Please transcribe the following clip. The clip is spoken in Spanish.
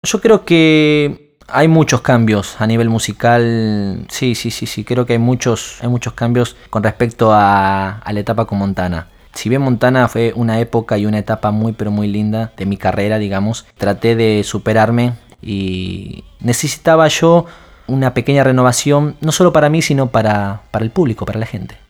Yo creo que hay muchos cambios a nivel musical. Sí, sí, sí, sí. Creo que hay muchos cambios con respecto a la etapa con Montana. Si bien Montana fue una época y una etapa muy pero muy linda de mi carrera, digamos, traté de superarme y necesitaba yo una pequeña renovación, no solo para mí, sino para el público, para la gente.